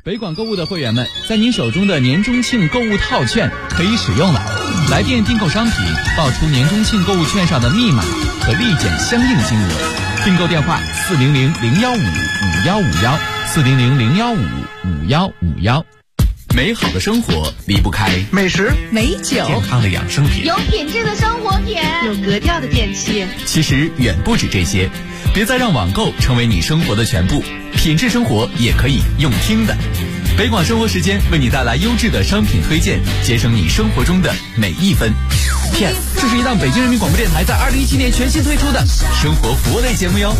北广购物的会员们，在您手中的年中庆购物套券可以使用了。来电订购商品，报出年中庆购物券上的密码，可立减相应金额。订购电话400-015-5151，400-015-5151。美好的生活离不开美食、 美酒、 健康的养生品， 有品质的生活品， 有格调的电器。 其实远不止这些，别再让网购成为你生活的全部，品质生活也可以用听的。北广生活时间为你带来优质的商品推荐，节省你生活中的每一分。Yes， 这是一档北京人民广播电台在2017年全新推出的生活服务类节目哟。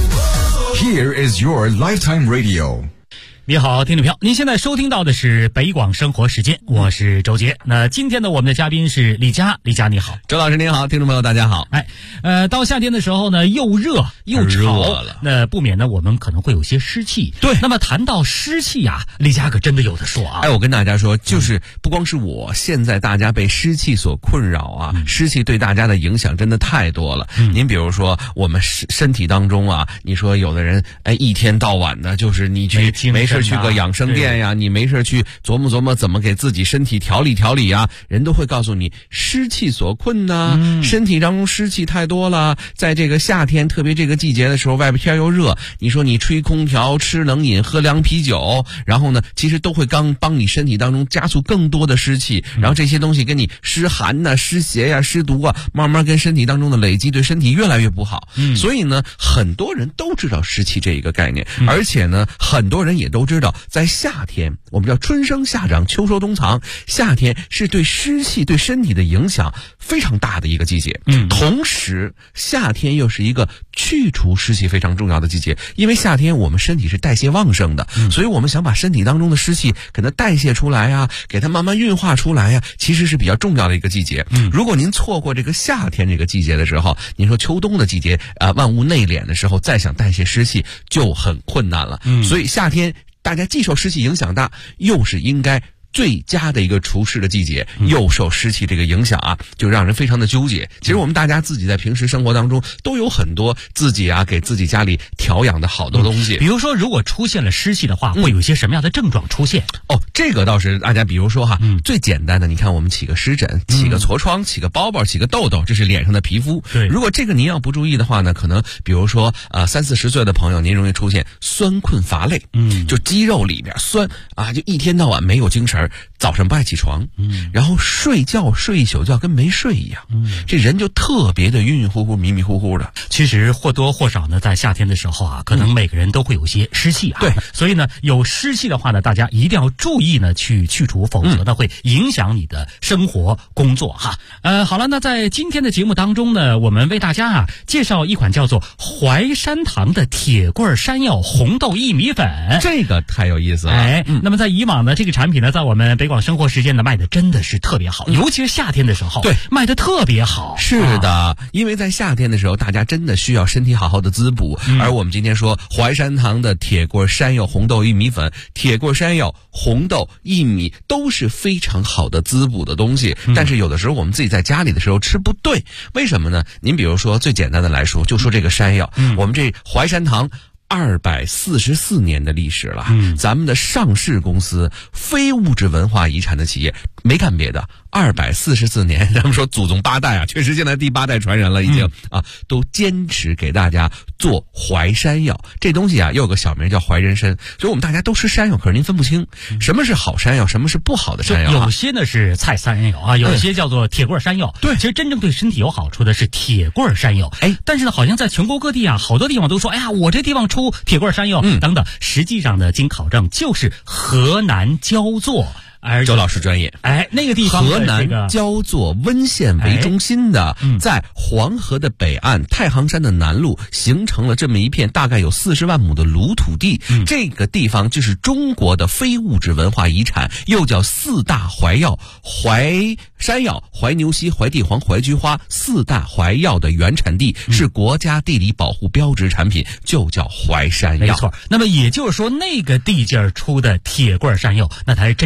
Here is your lifetime radio。 你好，听众朋友，您现在收听到的是北广生活时间，我是周杰。那今天的我们的嘉宾是李佳，李佳你好。 周老师您好，听众朋友大家好。 到夏天的时候呢，又热又潮，那不免呢我们可能会有些湿气。 对， 那么谈到湿气啊，李佳可真的有的说啊。 我跟大家说，就是不光是我，现在大家被湿气所困扰啊，湿气对大家的影响真的太多了。您比如说我们身体当中啊，你说有的人一天到晚的就是你去没事去个养生店呀，你没事去琢磨琢磨怎么给自己身体调理调理啊，人都会告诉你湿气所困呐，身体当中湿气太多了，在这个夏天特别这个季节的时候，外边天又热，你说你吹空调、吃冷饮、喝凉啤酒，然后呢其实都会帮你身体当中加速更多的湿气，然后这些东西跟你湿寒呐、湿邪呀、湿毒啊，慢慢跟身体当中的累积，对身体越来越不好。所以呢很多人都知道湿气这一个概念，而且呢很多人也都知道在夏天，我们叫春生夏长秋收冬藏，夏天是对湿气对身体的影响非常大的一个季节。同时夏天又是一个去除湿气非常重要的季节，因为夏天我们身体是代谢旺盛的，所以我们想把身体当中的湿气给它代谢出来啊，给它慢慢运化出来啊，其实是比较重要的一个季节。如果您错过这个夏天这个季节的时候，您说秋冬的季节万物内敛的时候，再想代谢湿气就很困难了。所以夏天大家既受湿气影响大，又是应该最佳的一个除湿的季节，又受湿气这个影响啊，就让人非常的纠结。其实我们大家自己在平时生活当中都有很多自己给自己家里调养的好多东西。 比如说如果出现了湿气的话，会有一些什么样的症状出现？ 这个倒是大家比如说最简单的，你看我们起个湿疹、起个痤疮、起个包包、起个痘痘，这是脸上的皮肤。 对， 如果这个您要不注意的话呢，可能比如说30-40岁的朋友，您容易出现酸困乏累，就肌肉里边酸啊，就一天到晚没有精神，早上不爱起床，然后睡觉睡一宿觉跟没睡一样，这人就特别的晕晕乎乎、迷迷糊糊的。 其实或多或少呢，在夏天的时候可能每个人都会有些湿气对， 所以呢，有湿气的话呢，大家一定要注意呢去除，否则呢会影响你的生活工作好了，那在今天的节目当中呢，我们为大家介绍一款叫做淮山堂的铁棍山药红豆薏米粉， 这个太有意思了。 那么在以往呢，这个产品呢，在我们北广生活时间呢卖的真的是特别好，尤其是夏天的时候，对，卖的特别好。 是的，因为在夏天的时候，大家真的需要身体好好的滋补。而我们今天说淮山堂的铁棍山药红豆薏米粉，铁棍山药、红豆、薏米都是非常好的滋补的东西。但是有的时候我们自己在家里的时候吃不对，为什么呢？您比如说最简单的来说，就说这个山药，我们这淮山堂244年的历史了，咱们的上市公司，非物质文化遗产的企业，没干别的，244年，咱们说祖宗8代确实现在第8代传人了，已经都坚持给大家做淮山药。这东西又有个小名叫淮人参，所以我们大家都吃山药，可是您分不清什么是好山药，什么是不好的山药。 有些呢是菜山药有些叫做铁棍山药。对，其实真正对身体有好处的是铁棍山药。但是呢，好像在全国各地好多地方都说，我这地方出铁棍山药等等，实际上呢，经考证就是河南焦作。 周老师专业。 那个地方河南焦作温县为中心的，在黄河的北岸太行山的南麓形成了这么一片大概有40万亩的卤土地。这个地方就是中国的非物质文化遗产，又叫4大淮药：淮山药、淮牛膝、淮地黄、淮菊花，4大淮药的原产地，是国家地理保护标志产品，就叫淮山药。 没错。那么也就是说，那个地界出的铁棍山药，那才是真正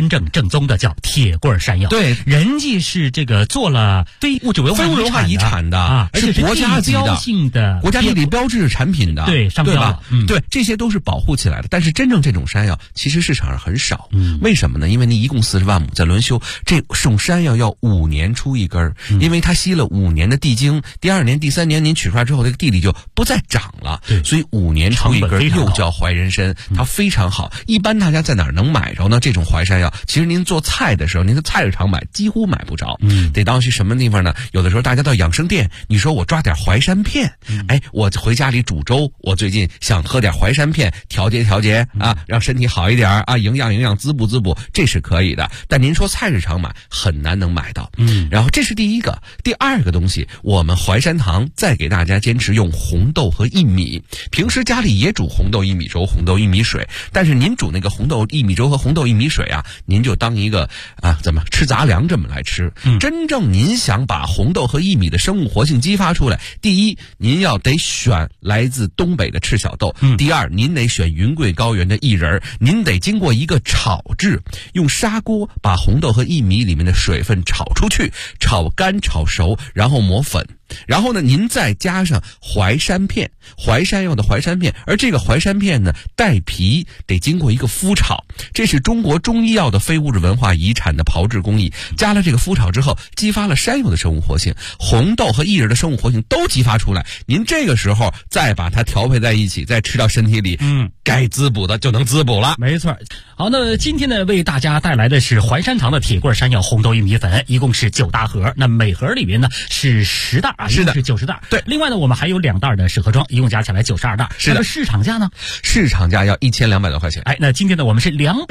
正宗的叫铁棍山药。 对， 人家是这个做了非物质文化遗产的啊，而且是国家级的性的国家地理标志产品的， 对，上标了， 对，这些都是保护起来的。但是真正这种山药其实市场上很少，为什么呢？因为你一共40万亩在轮休，这种山药要5年出一根，因为它吸了5年的地精，第2年、第3年您取出来之后，这个地里就不再长了，所以5年出一根，又叫淮人参，它非常好。一般大家在哪儿能买着呢？这种淮山药，其实您做菜的时候，您在菜市场买几乎买不着，得到去什么地方呢？有的时候大家到养生店，你说我抓点淮山片，我回家里煮粥，我最近想喝点淮山片，调节啊，让身体好一点啊，营养滋补，这是可以的。但您说菜市场买很难能买到，然后这是第一个。第二个东西，我们淮山堂再给大家坚持用红豆和薏米，平时家里也煮红豆薏米粥、红豆薏米水，但是您煮那个红豆薏米粥和红豆薏米水啊，您就当一个怎么吃杂粮这么来吃。真正您想把红豆和薏米的生物活性激发出来，第一，您要得选来自东北的赤小豆，第二，您得选云贵高原的薏仁，您得经过一个炒制，用砂锅把红豆和薏米里面的水分炒出去，炒干炒熟，然后磨粉。然后呢，您再加上淮山片，淮山药的淮山片，而这个淮山片呢，带皮，得经过一个麸炒，这是中国中医药的非物质文化遗产的炮制工艺。加了这个麸炒之后，激发了山药的生物活性，红豆和薏仁的生物活性都激发出来。您这个时候再把它调配在一起，再吃到身体里，该滋补的就能滋补了。 没错。好，那今天呢，为大家带来的是淮山堂的铁棍山药红豆薏米粉，一共是9大盒，那每盒里面呢是10袋。是的，是90袋。 对， 另外呢，我们还有2袋的适合装，一共加起来92袋。 是的， 市场价呢？ 市场价要1200多块钱。 那今天呢，我们是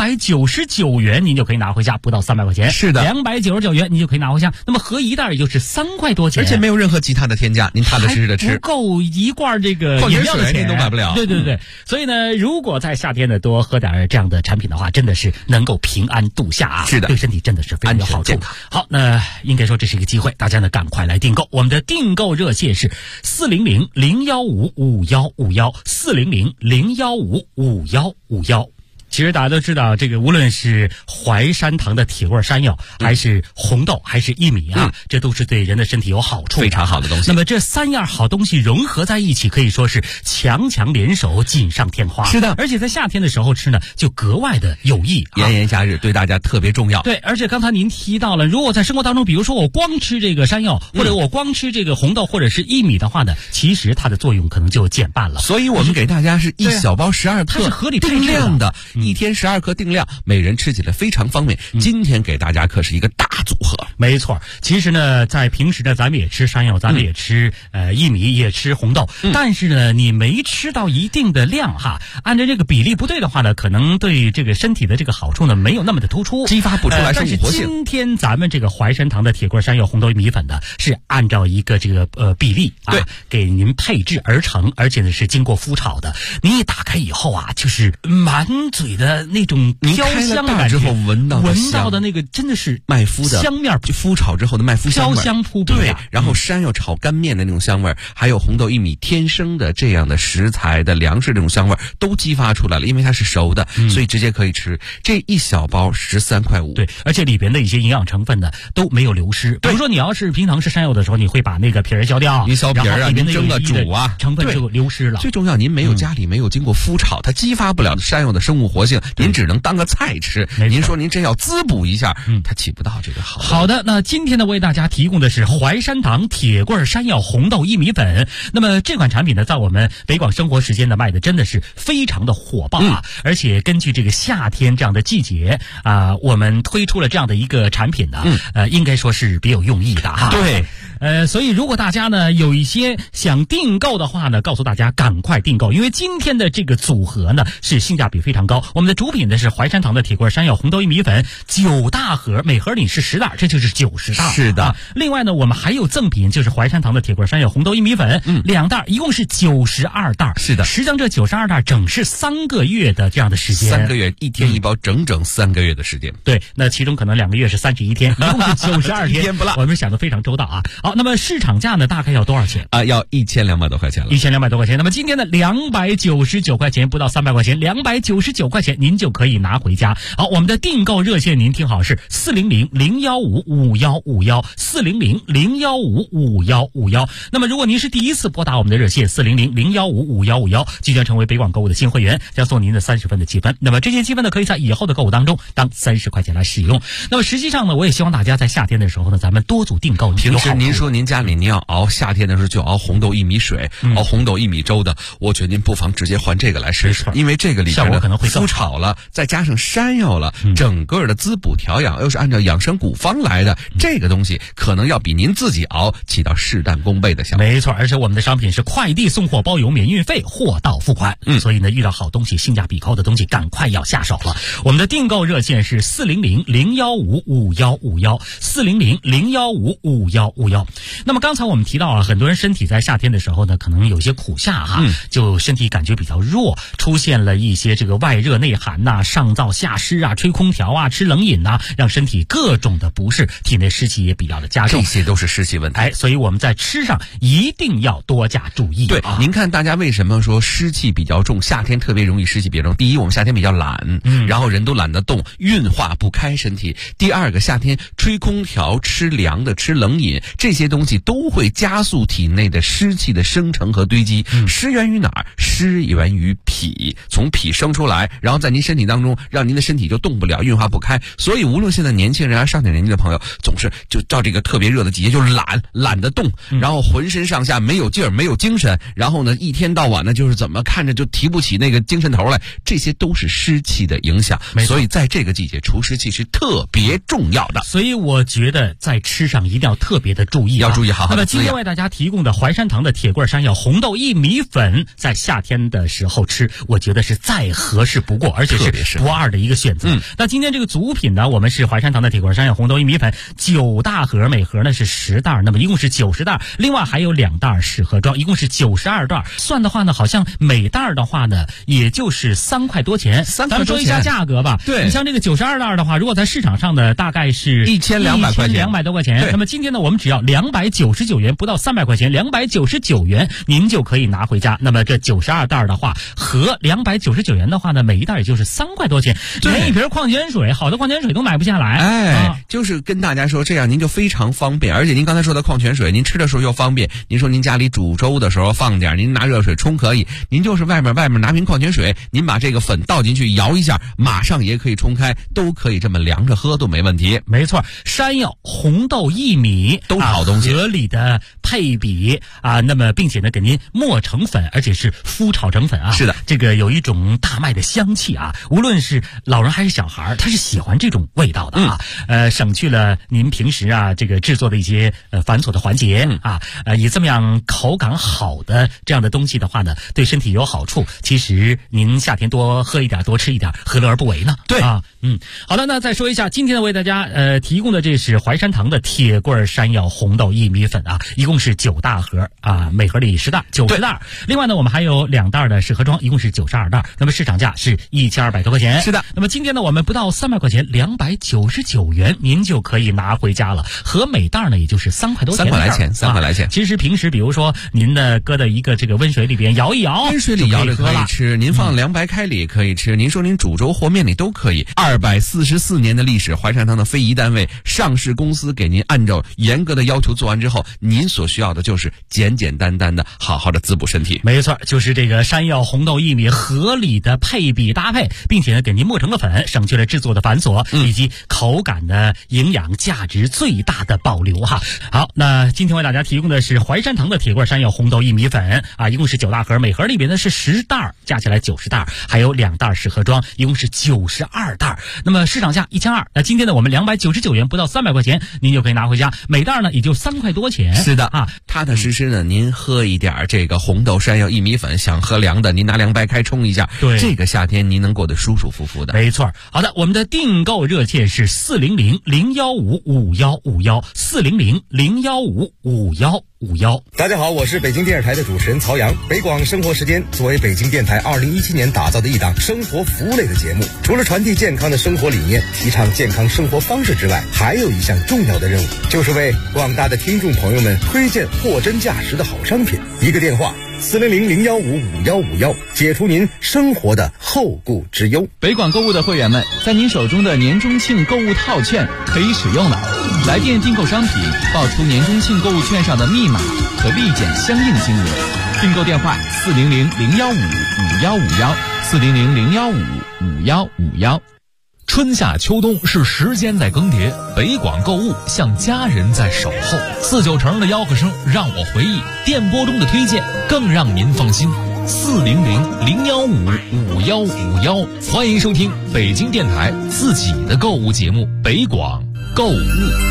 299元，您就可以拿回家，不到300块钱。 是的 ，299元您就可以拿回家。那么合一袋也就是3块多钱， 而且没有任何其他的添加，您踏踏实实的吃， 不够一罐这个饮料的钱您都买不了。 对。所以呢，如果在夏天呢多喝点这样的产品的话，真的是能够平安度夏啊。 是的， 对身体真的是非常有好处。好，那应该说这是一个机会，大家呢赶快来订购。我们的订购热线是400-015-5151，400-015-5151。其实大家都知道，这个无论是淮山堂的铁棍山药，还是红豆，还是薏米啊，这都是对人的身体有好处的， 非常好的东西。 那么这3样好东西融合在一起，可以说是强强联手，锦上添花。 是的， 而且在夏天的时候吃呢，就格外的有益。 炎炎夏日对大家特别重要。 对，而且刚才您提到了，如果在生活当中，比如说我光吃这个山药，或者我光吃这个红豆或者是薏米的话呢，其实它的作用可能就减半了。 所以我们给大家是一小包12克， 它是合理定量的。一天12克定量，每人吃起来非常方便。今天给大家可是一个大组合。 没错，其实呢，在平时呢，咱们也吃山药，咱们也吃薏米，也吃红豆，但是呢，你没吃到一定的量哈，按照这个比例不对的话呢，可能对这个身体的这个好处呢，没有那么的突出， 激发不出来生物活性。 但是今天咱们这个淮山堂的铁棍山药红豆米粉呢，是按照一个这个比例啊，给您配制而成，而且呢是经过麸炒的。你一打开以后啊，就是满嘴的那种飘香的感觉， 之后闻到的那个真的是麦麸的香面， 就麸炒之后的麦麸香味， 飘香扑鼻。 对，然后山药炒干面的那种香味，还有红豆薏米天生的这样的食材的粮食这种香味都激发出来了，因为它是熟的，所以直接可以吃。这一小包13.5块。 对，而且里边的一些营养成分呢都没有流失。比如说你要是平常吃山药的时候，你会把那个皮儿削掉， 你削皮儿啊，您蒸个煮啊， 成分就流失了。 最重要，您家里没有经过麸炒，它激发不了山药的生物活性，您只能当个菜吃。您说您真要滋补一下，它起不到这个好。 好的，那今天呢为大家提供的是淮山堂铁棍山药红豆薏米粉。那么这款产品呢，在我们北广生活时间呢卖的真的是非常的火爆啊！而且根据这个夏天这样的季节啊，我们推出了这样的一个产品呢，应该说是别有用意的哈。 对。 所以如果大家呢有一些想订购的话呢，告诉大家赶快订购，因为今天的这个组合呢是性价比非常高。我们的主品呢是淮山堂的铁棍山药红豆薏米粉9大盒，每盒里是10袋，这就是90袋。 是的。 另外呢，我们还有赠品，就是淮山堂的铁棍山药红豆薏米粉2袋，一共是92袋。 是的。 实际上这92袋整是3个月的这样的时间 ，3个月一天一包，整整3个月的时间。 对，那其中可能2个月是31天，一共是92天， 一天不落。 我们想得非常周到啊。好， 好，那么市场价呢，大概要多少钱？ 要1200多块钱了。 1200多块钱。那么今天的299块钱不到300块钱，299块钱您就可以拿回家。好，我们的订购热线您听好是400-015-5151，400-015-5151。那么如果您是第一次拨打我们的热线400-015-5151，即将成为北广购物的新会员，将送您的30分的积分。那么这些积分呢，可以在以后的购物当中当30块钱来使用。那么实际上呢，我也希望大家在夏天的时候呢，咱们多组订购。 平时您说您家里您要熬夏天的时候就熬红豆薏米水，熬红豆薏米粥的，我觉得您不妨直接换这个来试试，因为这个里边效果可能会麸炒了，再加上山药了，整个的滋补调养又是按照养生古方来的，这个东西可能要比您自己熬起到事半功倍的效果。 没错，而且我们的商品是快递送货包邮免运费，货到付款。所以呢，遇到好东西、性价比高的东西，赶快要下手了。我们的订购热线是400-015-5151，400-015-5151。那么刚才我们提到啊，很多人身体在夏天的时候呢，可能有些苦夏哈，就身体感觉比较弱，出现了一些这个外热内寒呐、上燥下湿啊、吹空调啊、吃冷饮呐，让身体各种的不适，体内湿气也比较的加重， 这些都是湿气问题。 所以我们在吃上一定要多加注意。 对，您看大家为什么说湿气比较重，夏天特别容易湿气比较重？第一，我们夏天比较懒，然后人都懒得动，运化不开身体。第二个，夏天吹空调、吃凉的、吃冷饮，这些东西都会加速体内的湿气的生成和堆积。湿源于哪儿？湿源于脾，从脾生出来，然后在您身体当中，让您的身体就动不了，运化不开。所以无论现在年轻人啊、上点年纪的朋友，总是就到这个特别热的季节就懒得动，然后浑身上下没有劲儿、没有精神，然后呢一天到晚呢就是怎么看着就提不起那个精神头来，这些都是湿气的影响。所以在这个季节除湿气是特别重要的。 所以我觉得在吃上一定要特别的注意， 要注意好好的。 那么今天为大家提供的淮山堂的铁棍山药红豆薏米粉，在夏天的时候吃，我觉得是再合适不过，而且是不二的一个选择。那今天这个组品呢，我们是淮山堂的铁棍山药红豆薏米粉9大盒，每盒呢是10袋，那么一共是90袋，另外还有2袋适合装，一共是92袋。算的话呢，好像每袋的话呢，也就是3块多钱。咱们说一下价格吧。 对， 你像这个92袋的话，如果在市场上的大概是 1200块钱，1200 多块钱。那么今天呢，我们只要299元，不到300块钱，299元您就可以拿回家。那么这92袋的话，和299元的话呢，每一袋也就是3块多钱，连一瓶矿泉水，好的矿泉水都买不下来。 就是跟大家说，这样您就非常方便，而且您刚才说的矿泉水，您吃的时候又方便。您说您家里煮粥的时候放点，您拿热水冲可以，您就是外面拿瓶矿泉水，您把这个粉倒进去摇一下，马上也可以冲开，都可以这么凉着喝都没问题。 没错，山药、红豆、薏米都是好东西， 合理的配比啊，那么并且呢给您磨成粉，而且是麸炒成粉啊。 是的， 这个有一种大麦的香气啊，无论是老人还是小孩，他是喜欢这种味道的啊。省去了您平时啊这个制作的一些繁琐的环节啊，以这么样口感好的这样的东西的话呢，对身体有好处。其实您夏天多喝一点，多吃一点，何乐而不为呢？ 对啊，好的，那再说一下今天呢为大家提供的这是淮山堂的铁棍山药红豆薏米粉啊，一共是9大盒啊，每盒里10袋，90袋。另外呢，我们还有2袋的适合装，一共是92袋。那么市场价是1200多块钱。 是的。 那么今天呢，我们不到300块钱，299元您就可以拿回家了，和每袋呢也就是3块多钱。 3块来钱。 其实平时比如说您的搁在一个这个温水里边摇一摇， 温水里摇着可以吃，您放凉白开里也可以吃，您说您煮粥和面里都可以。244年的历史，淮山堂的非遗单位上市公司给您按照严格的要求做完之后，您所需要的就是简简单单的好好的滋补身体。 没错，就是这个山药红豆薏米合理的配比搭配，并且呢给您磨成了粉，省去了制作的繁琐，以及口感的营养价值最大的保留哈。好，那今天为大家提供的是淮山堂的铁棍山药红豆薏米粉啊，一共是9大盒，每盒里边呢是10袋，加起来90袋，还有2袋适合装，一共是92袋。那么市场价1200，那今天呢我们299元，不到300块钱您就可以拿回家，每袋呢也就3块多钱。 是的啊，踏踏实实呢您喝一点这个红豆山药薏米粉，想喝凉的您拿凉白开冲一下， 对， 这个夏天您能过得舒舒服服的。 没错。好的，我们的订购热线是400-015-5151，400-015-5151。 大家好，我是北京电视台的主持人曹阳。北广生活时间作为北京电台2017年打造的一档生活服务类的节目，除了传递健康的生活理念，提倡健康生活方式之外，还有一项重要的任务，就是为广广大的听众朋友们推荐货真价实的好商品。一个电话400-015-5151，解除您生活的后顾之忧。 北广购物的会员们，在您手中的年中庆购物套券可以使用了。来电订购商品，报出年中庆购物券上的密码，可立减相应金额。订购电话400-015-5151，400-015-5151。 春夏秋冬是时间在更迭，北广购物像家人在守候。49成的吆喝声让我回忆，电波中的推荐更让您放心。400-015-5151，欢迎收听北京电台自己的购物节目北广购物。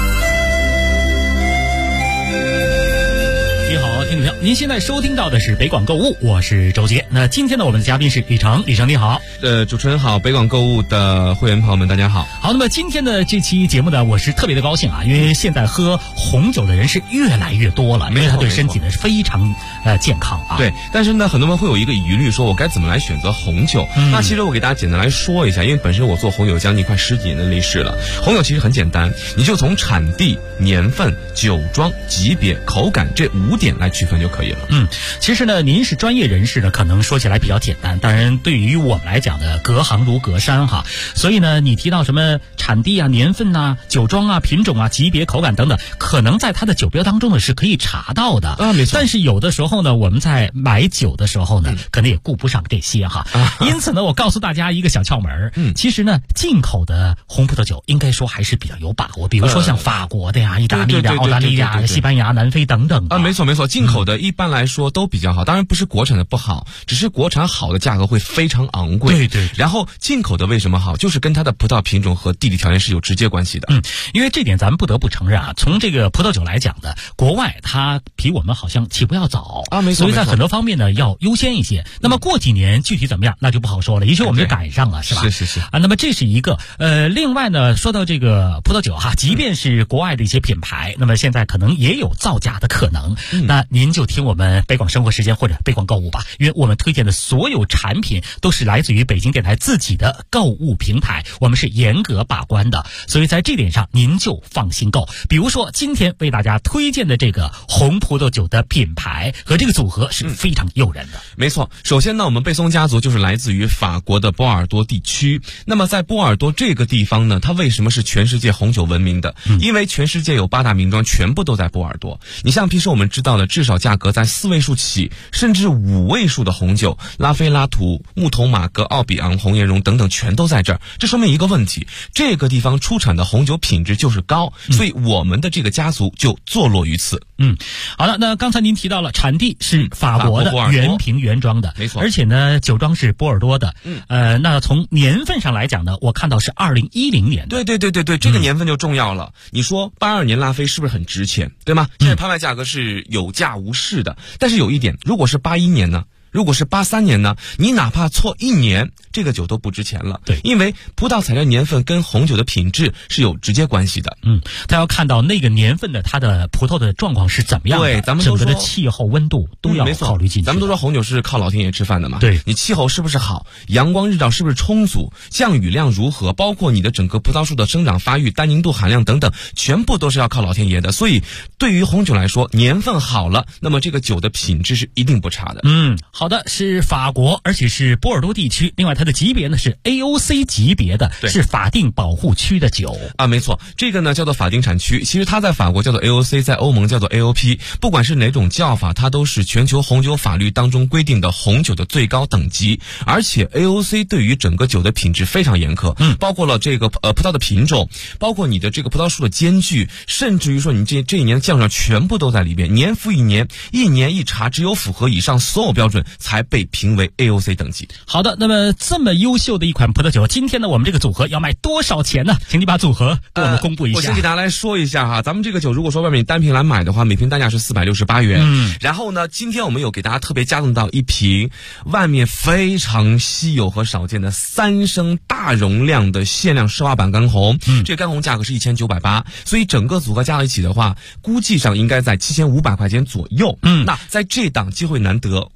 你好，听众朋友，您现在收听到的是北广购物，我是周杰。那今天呢，我们的嘉宾是李成，李成你好。 主持人好，北广购物的会员朋友们大家好。 好，那么今天的这期节目呢，我是特别的高兴啊，因为现在喝红酒的人是越来越多了，因为它对身体呢是非常健康啊。 对，但是呢，很多人会有一个疑虑，说我该怎么来选择红酒？那其实我给大家简单来说一下，因为本身我做红酒将近快10几年的历史了。红酒其实很简单，你就从产地、年份、酒庄、级别、口感这5点来区分就可以了。 其实呢，您是专业人士呢，可能说起来比较简单，当然对于我们来讲呢，隔行如隔山哈。所以呢，你提到什么产地啊、年份啊、酒庄啊、品种啊、级别、口感等等，可能在它的酒标当中呢是可以查到的啊，没错。但是有的时候呢，我们在买酒的时候呢，可能也顾不上这些哈。因此呢，我告诉大家一个小窍门，其实呢，进口的红葡萄酒应该说还是比较有把握，比如说像法国的呀、意大利的、澳大利亚、西班牙、南非等等啊。 没错没错，进口的一般来说都比较好，当然不是国产的不好，只是国产好的价格会非常昂贵。对。然后进口的为什么好，就是跟它的葡萄品种和地理条件是有直接关系的。 因为这点咱们不得不承认啊，从这个葡萄酒来讲的，国外它比我们好像起步要早啊，没错。所以在很多方面呢要优先一些。那么过几年具体怎么样，那就不好说了，也许我们就赶上了，是吧？是啊。那么这是一个另外呢，说到这个葡萄酒哈，即便是国外的一些品牌，那么现在可能也有造假的可能。那您就听我们北广生活时间或者北广购物吧，因为我们推荐的所有产品都是来自于北京电台自己的购物平台，我们是严格把关的，所以在这点上您就放心购。比如说今天为大家推荐的这个红葡萄酒的品牌和这个组合是非常诱人的。 没错，首先呢，我们贝松家族就是来自于法国的波尔多地区。那么在波尔多这个地方呢，它为什么是全世界红酒闻名的？因为全世界有8大名庄全部都在波尔多。你像平时我们知道的至少价格在4位数起，甚至5位数的红酒，拉菲拉图、木头马格、奥比昂、红颜绒等等全都在这儿。这说明一个问题，这个地方出产的红酒品质就是高，所以我们的这个家族就坐落于此。 好了，那刚才您提到了产地是法国的原瓶原装的， 没错， 而且呢酒庄是波尔多的。那从年份上来讲呢，我看到是2010年的。 对，这个年份就重要了。你说82年拉菲是不是很值钱，对吗？现在拍卖价格是有价无市的，但是有一点，如果是81年呢？如果是83年呢，你哪怕错1年，这个酒都不值钱了。对，因为葡萄采摘年份跟红酒的品质是有直接关系的。 他要看到那个年份的它的葡萄的状况是怎么样的， 对，咱们都说整个的气候温度都要考虑进去。 咱们都说红酒是靠老天爷吃饭的嘛， 对， 你气候是不是好，阳光日照是不是充足，降雨量如何，包括你的整个葡萄树的生长发育、单宁度含量等等，全部都是要靠老天爷的。所以对于红酒来说，年份好了，那么这个酒的品质是一定不差的。 好的，是法国，而且是波尔多地区。另外，它的级别呢是 AOC 级别的，是法定保护区的酒啊，没错，这个呢叫做法定产区。其实它在法国叫做 AOC， 在欧盟叫做 AOP。不管是哪种叫法，它都是全球红酒法律当中规定的红酒的最高等级。而且 AOC 对于整个酒的品质非常严苛，包括了这个葡萄的品种，包括你的这个葡萄树的间距，甚至于说你这一年的酱料全部都在里边。年复一年，一年一查，只有符合以上所有标准才被评为 AOC 等级。 好的，那么这么优秀的一款葡萄酒，今天呢我们这个组合要卖多少钱呢？请你把组合给我们公布一下。 我先给大家来说一下哈，咱们这个酒如果说外面单瓶来买的话，每瓶单价是468元。然后呢，今天我们有给大家特别加赠到一瓶外面非常稀有和少见的3升大容量的限量奢华版干红。这个干红价格是1980，所以整个组合加在一起的话，估计上应该在7500块钱左右。那在这档机会难得，我们给您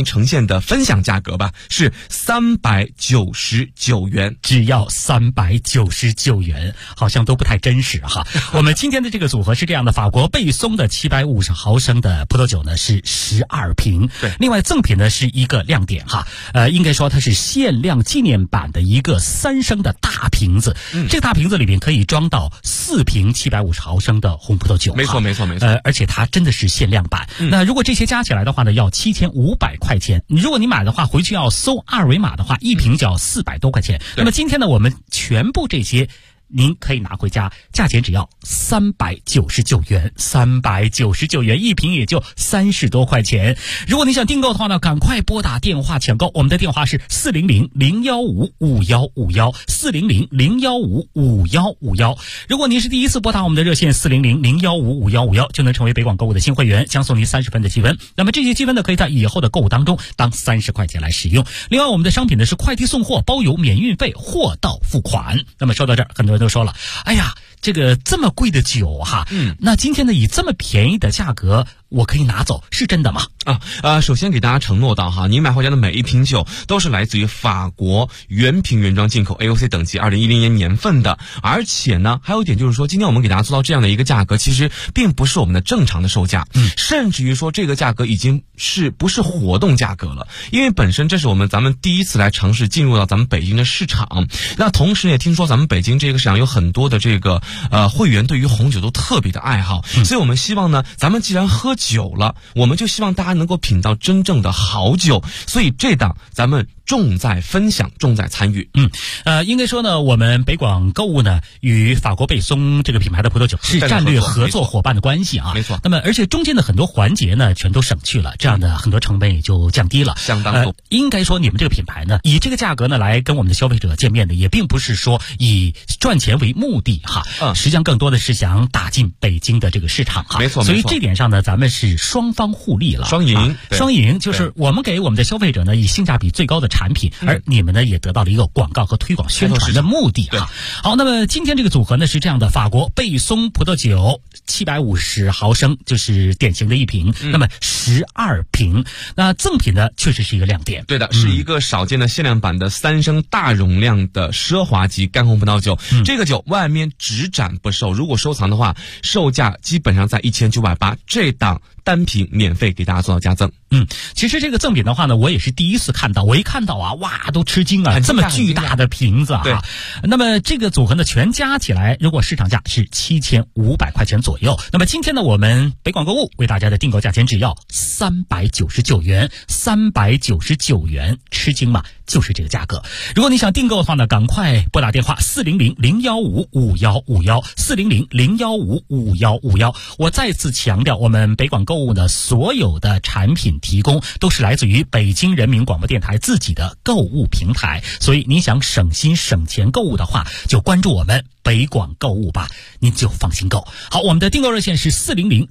呈现的分享价格吧，是399元， 只要399元，好像都不太真实哈。我们今天的这个组合是这样的：法国贝松的750毫升的葡萄酒呢是12瓶， 对， 另外赠品呢是一个亮点哈，应该说它是限量纪念版的一个3升的大瓶子，这个大瓶子里面可以装到4瓶750毫升的红葡萄酒， 没错。 而且它真的是限量版。那如果这些加起来的话呢，要7500块钱。如果你买的话，回去要搜二维码的话，一瓶就要400多块钱。那么今天呢，我们全部这些您可以拿回家，价钱只要399元，399元一瓶也就30多块钱。如果你想订购的话呢，赶快拨打电话抢购，我们的电话是400-015-5151，400-015-5151。如果您是第一次拨打我们的热线400-015-5151，就能成为北广购物的新会员，将送您30分的积分。那么这些积分呢，可以在以后的购物当中当30块钱来使用。另外，我们的商品呢是快递送货，包邮免运费，货到付款。那么说到这儿，很多人都说了，哎呀，这个这么贵的酒哈，那今天呢以这么便宜的价格我可以拿走，是真的吗？ 首先给大家承诺到哈，你买回家的每一瓶酒都是来自于法国原瓶原装进口 AOC 等级2010年年份的，而且呢还有一点就是说，今天我们给大家做到这样的一个价格，其实并不是我们的正常的售价，甚至于说这个价格已经不是活动价格了，因为本身这是咱们第一次来尝试进入到咱们北京的市场，那同时也听说咱们北京这个市场有很多的这个会员对于红酒都特别的爱好，所以我们希望呢，咱们既然喝酒了，我们就希望大家能够品到真正的好酒，所以这档咱们重在分享，重在参与。 应该说呢，我们北广购物呢与法国贝松这个品牌的葡萄酒是战略合作伙伴的关系啊， 没错。 那么而且中间的很多环节呢全都省去了，这样的很多成本也就降低了， 相当多。 应该说你们这个品牌呢，以这个价格呢来跟我们的消费者见面的，也并不是说以赚钱为目的哈，实际上更多的是想打进北京的这个市场哈， 没错。 所以这点上呢，咱们是双方互利了， 双赢， 双赢就是我们给我们的消费者呢以性价比最高的产品，而你们呢也得到了一个广告和推广宣传的目的哈。好，那么今天这个组合呢是这样的：法国贝松葡萄酒750毫升，就是典型的一瓶，那么12瓶。那赠品呢确实是一个亮点， 对的，是一个少见的限量版的3升大容量的奢华级干红葡萄酒。这个酒外面只展不售，如果收藏的话，售价基本上在1980，这档单瓶免费给大家做到加赠。 其实这个赠品的话呢，我也是第一次看到，我一看到啊，哇，都吃惊啊，这么巨大的瓶子啊。 对， 那么这个组合呢，全加起来，如果市场价是7500块钱左右。那么今天呢，我们北广购物为大家的订购价钱只要399元，399元，吃惊嘛？就是这个价格。如果你想订购的话呢，赶快拨打电话400-015-5151，400-015-5151。我再次强调，我们北广购物呢，所有的产品提供都是来自于北京人民广播电台自己的购物平台，所以你想省心省钱购物的话，就关注我们北广购物吧，您就放心购。好，我们的订购热线是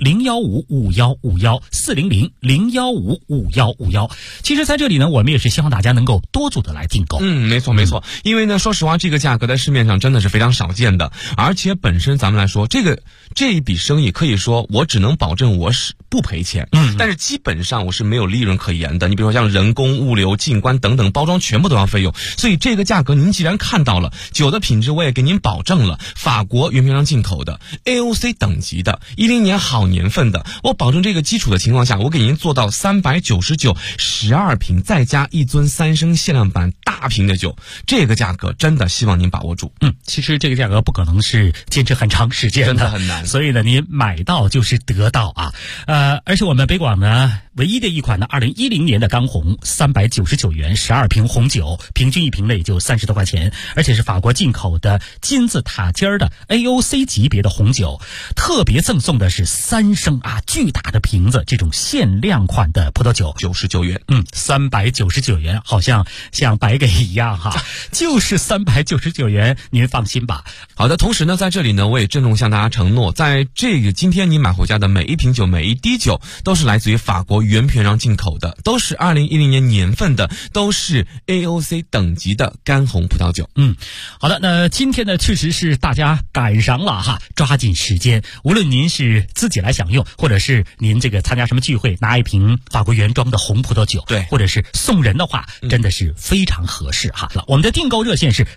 400-015-5151，400-015-5151。其实在这里呢，我们也是希望大家能够多组的来订购。 没错。因为呢，说实话，这个价格在市面上真的是非常少见的，而且本身咱们来说，这一笔生意可以说我只能保证我是不赔钱，但是基本上我是没有利润可言的。你比如说像人工、物流、进关等等，包装全部都要费用，所以这个价格您既然看到了，酒的品质我也给您保证了，法国原瓶上进口的 AOC 等级的10年好年份的，我保证这个基础的情况下，我给您做到399 12瓶，再加一樽3升限量版大瓶的酒，这个价格真的希望您把握住。 其实这个价格不可能是坚持很长时间的， 真的很难， 所以呢，你买到就是得到啊。而且我们北广呢，唯一的一款呢，2010年的干红399元12瓶红酒，平均一瓶呢也就30多块钱，而且是法国进口的金字塔尖的 AOC 级别的红酒，特别赠送的是3升啊巨大的瓶子，这种限量款的葡萄酒 99元。 399元，好像像白给一样哈，就是399元，您放心吧。 好的，同时呢，在这里呢，我也郑重向大家承诺，在这个今天你买回家的每一瓶酒、每一滴酒，都是来自于法国原瓶原装进口的，都是2010年年份的，都是 AOC 等级的干红葡萄酒。 好的，那今天呢，确实是大家赶上了哈，抓紧时间。无论您是自己来享用，或者是您这个参加什么聚会，拿一瓶法国原装的红葡萄酒， 对， 或者是送人的话，真的是非常合适哈。我们的订购热线是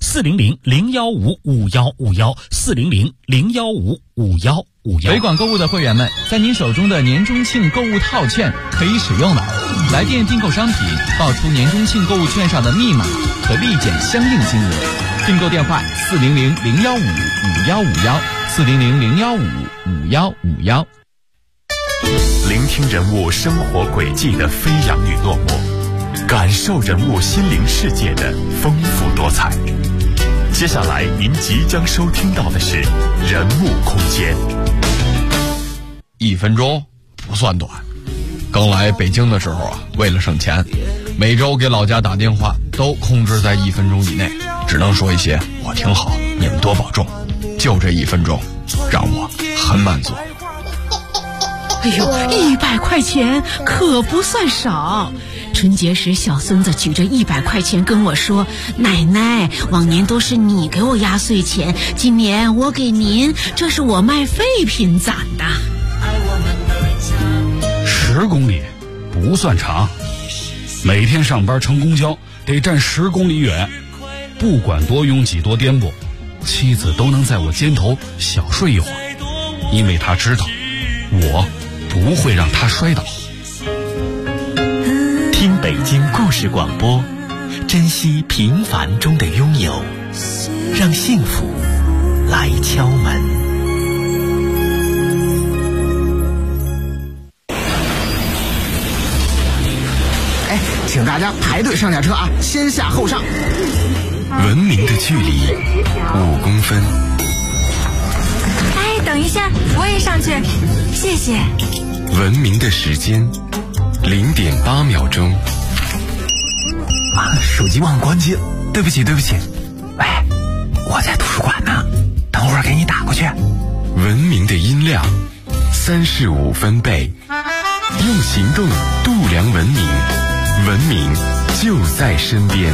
400-015-5151，400-015-5151。 北广购物的会员们，在您手中的年中庆购物套券可以使用了。来电订购商品，报出年中庆购物券上的密码，可立减相应金额。订购电话400-015-5151，400-015-5151。 聆听人物生活轨迹的飞扬与落寞，感受人物心灵世界的丰富多彩。接下来您即将收听到的是人物空间。 1分钟不算短。刚来北京的时候啊，为了省钱，每周给老家打电话都控制在1分钟以内，只能说一些我挺好，你们多保重。就这1分钟，让我很满足。 哎呦，100块钱可不算少。春节时，小孙子举着100块钱跟我说：“奶奶，往年都是你给我压岁钱，今年我给您，这是我卖废品攒的。 ”10公里不算长，每天上班乘公交得站10公里远，不管多拥挤多颠簸，妻子都能在我肩头小睡一会儿，因为她知道我不会让她摔倒。 听北京故事广播，珍惜平凡中的拥有，让幸福来敲门。 请大家排队上下车啊，先下后上。 文明的距离5公分。 哎，等一下，我也上去，谢谢。 文明的时间0.8秒钟。 手机忘了关机了，对不起。喂，我在图书馆呢，等会儿给你打过去。 文明的音量35分贝，用行动度量文明。文明就在身边。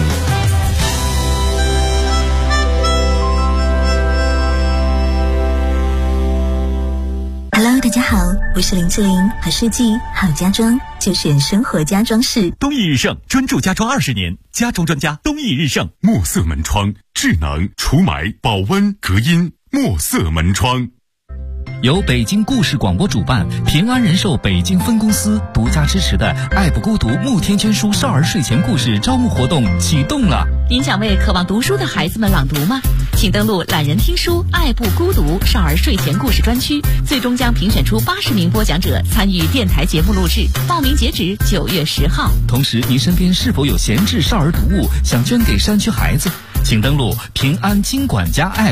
Hello， 大家好，我是林志玲，好设计好家装就选生活家装饰。 东义日盛专注家装20年，家装专家东义日盛。墨色门窗，智能除霾、保温、隔音，墨色门窗。 由北京故事广播主办，平安人寿北京分公司独家支持的爱不孤独慕天娟书少儿睡前故事招募活动启动了。 您想为渴望读书的孩子们朗读吗？请登录懒人听书爱不孤独少儿睡前故事专区，最终将评选出80名播讲者参与电台节目录制，报名截止9月10号。 同时，您身边是否有闲置少儿读物想捐给山区孩子？请登录平安金管家 App。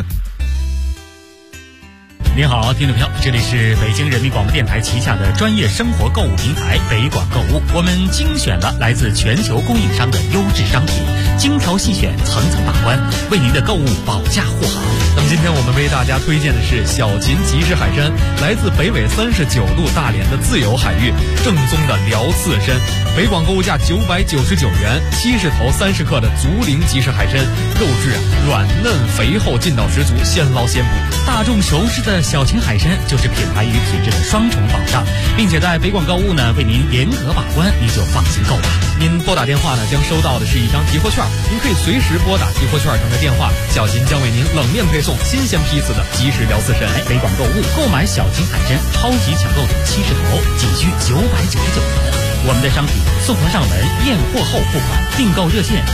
您好，听众朋友，这里是北京人民广播电台旗下的专业生活购物平台北广购物。我们精选了来自全球供应商的优质商品，精挑细选，层层把关，为您的购物保驾护航。 那么今天我们为大家推荐的是小秦即食海参，来自北纬39度大连的自由海域，正宗的辽刺参。北广购物价999元，70头30克的竹林即食海参，肉质软嫩肥厚，劲道十足，现捞现捕。 大众熟知的小秦海参就是品牌与品质的双重保障，并且在北广购物呢为您严格把关，您就放心购吧。 您拨打电话呢将收到的是一张提货券，您可以随时拨打提货券上的电话，小秦将为您冷链配送新鲜批次的即食辽刺参。 北广购物购买小秦海参超级抢购70头，仅需999元。我们的商品送货上门，验货后付款。订购热线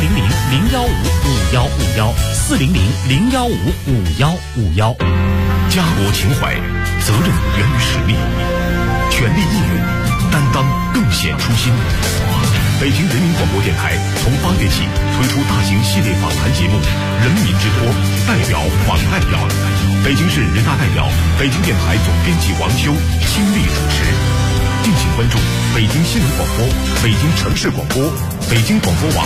400-015-5151，400-015-5151。 家国情怀，责任源于使命，全力应援，担当更显初心。北京人民广播电台从8月起推出大型系列访谈节目《人民之托》，代表访代表，北京市人大代表、北京电台总编辑王修倾力主持。敬请关注北京新闻广播、北京城市广播、北京广播网